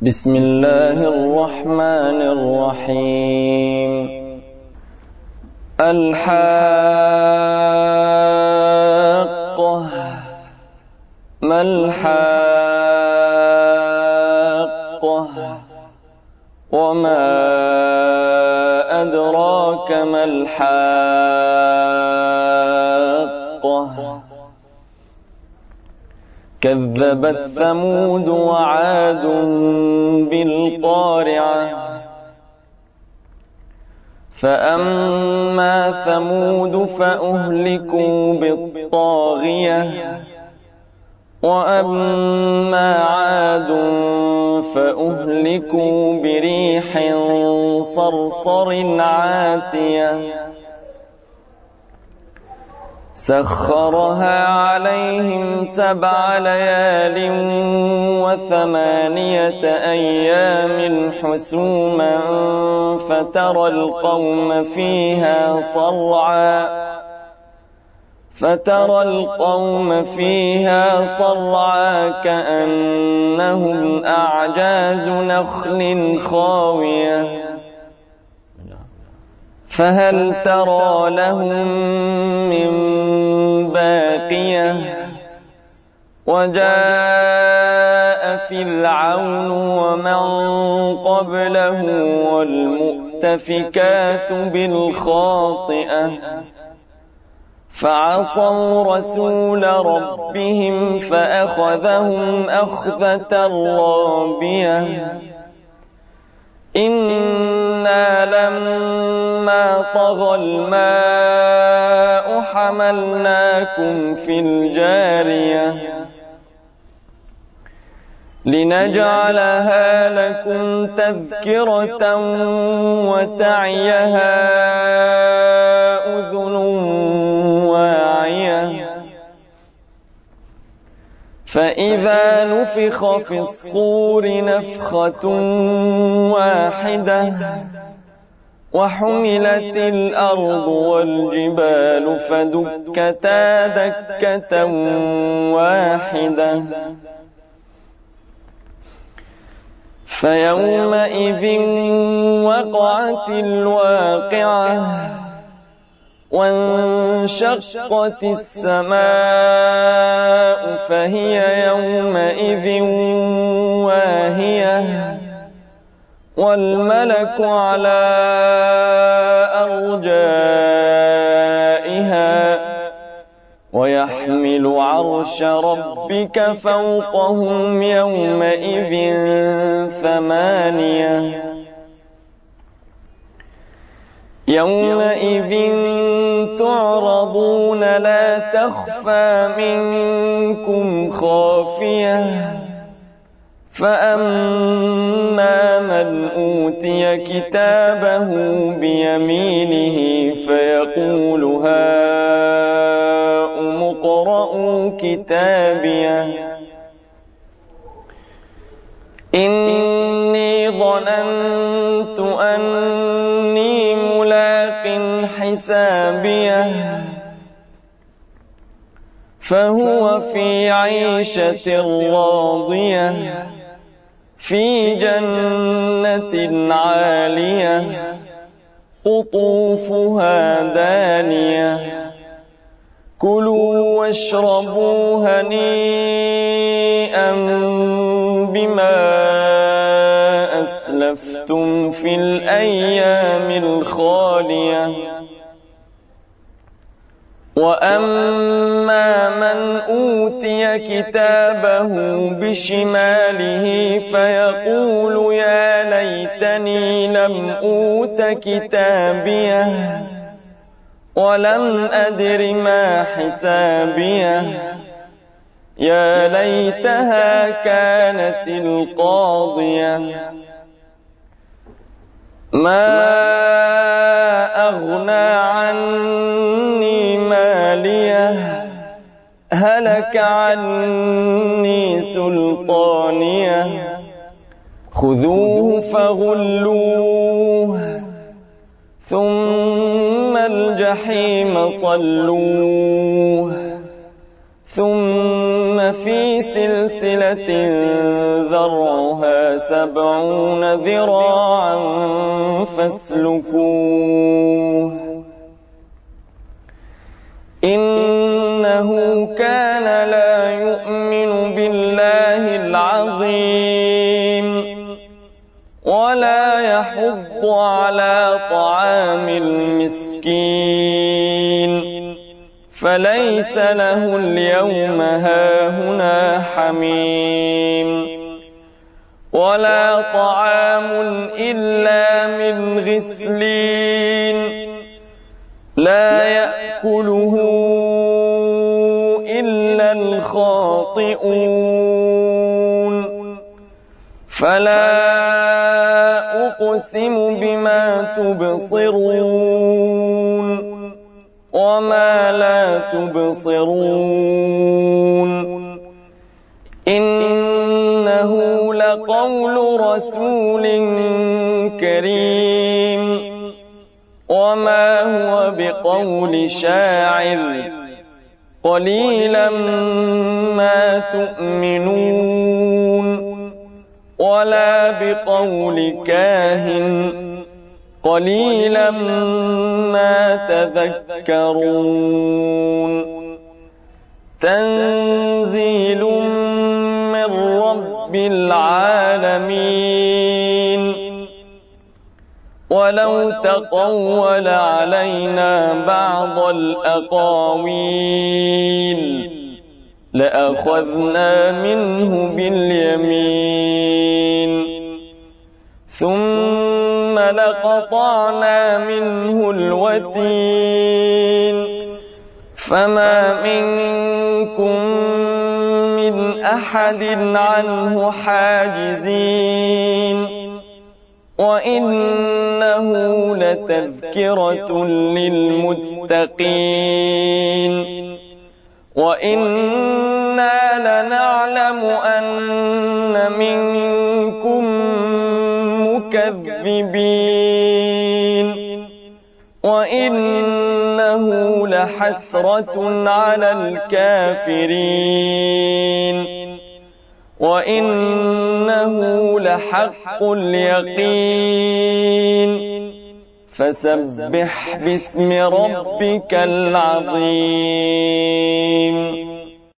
بسم الله الرحمن الرحيم. الحاقة ما الحاقة وما أدراك ما الحاقة كذبت ثمود وعاد بالقارعة فأما ثمود فأهلكوا بالطاغية وأما عاد فأهلكوا بريح صرصر عاتية سخرها عليهم 7 ليال و8 أيام حسوما فترى القوم فيها صرعا كأنهم أعجاز نخل خاوية فهل ترى لهم من باقية وجاء فرعون ومن قبله والمؤتفكات بالخاطئة فعصوا رسول ربهم فأخذهم أخذة رابية إنا لما طغى الماء حملناكم في الجارية لنجعلها لكم تذكرة وتعيها أذن واعية فإذا نفخ في الصور نفخة واحدة وحملت الأرض والجبال فدكتا دكة واحدة فيومئذ وقعت الواقعة وانشقت السماء فهي يومئذ واهية والملك على أرجائها ويحمل عرش ربك فوقهم يومئذ 8 يومئذ تعرضون لا تخفى منكم خافية فأما من أوتي كتابه بيمينه فيقول هاؤم اقرءوا كتابيه إني ظننت أني ملاق حسابيه فهو في عيشة راضية في جنة عالية قطوفها دانية كلوا واشربوا هنيئا بما أسلفتم في الأيام الخالية وأما من أوتي كتابه بشماله فيقول يا ليتني لم أوت كتابيه ولم أدر ما حسابيه يا ليتها كانت القاضية ما أغنى عني ماليه هلك عني سلطانيه خذوه فغلوه ثم الجحيم صلوه ثم في سلسلة ذرعها 70 ذراعا فاسلكوه إنه كان لا يؤمن بالله العظيم ولا يحض على طعام المسكين فليس له اليوم هاهنا حميم ولا طعام إلا من غسلين لا يأكله إلا الخاطئون فلا أقسم بما تبصرون وما لا تبصرون إنه لقول رسول كريم وما هو بقول شاعر قليلا ما تؤمنون ولا بقول كاهن قليلا ما تذكرون تنزيل من رب العالمين ولو تقول علينا بعض الأقاويل لأخذنا منه باليمين ثم لقطعنا منه الوتين فما منكم من أحد عنه حاجزين وإنه لتذكرة للمتقين وإنا لنعلم أن منكم مكذبين وإنه لحسرة على الكافرين وإنه لحق اليقين فسبح باسم ربك العظيم